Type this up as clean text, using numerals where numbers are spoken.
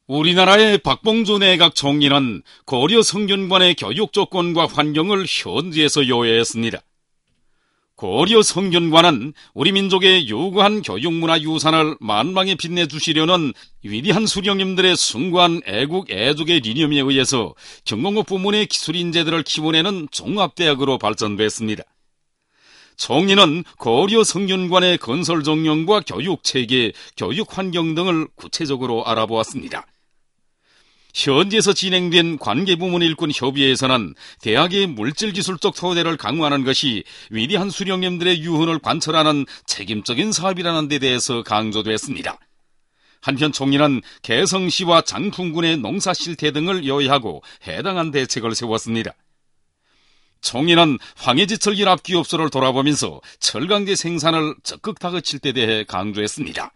우리나라의 박봉주 내각 총리는 고려 성균관의 교육 조건과 환경을 현지에서 요해했습니다. 고려 성균관은 우리 민족의 유구한 교육문화 유산을 만방에 빛내주시려는 위대한 수령님들의 숭고한 애국 애족의理念에 의해서 경공업 부문의 기술 인재들을 키워내는 종합대학으로 발전됐습니다. 총리는 고려 성균관의 건설 정령과 교육체계, 교육환경 등을 구체적으로 알아보았습니다. 현지에서 진행된 관계부문 일꾼 협의회에서는 대학의 물질기술적 토대를 강화하는 것이 위대한 수령님들의 유훈을 관철하는 책임적인 사업이라는 데 대해서 강조됐습니다. 한편 총리는 개성시와 장풍군의 농사 실태 등을 요약하고 해당한 대책을 세웠습니다. 총리는 황해지철 연합기업소를 돌아보면서 철강제 생산을 적극 다그칠 데 대해 강조했습니다.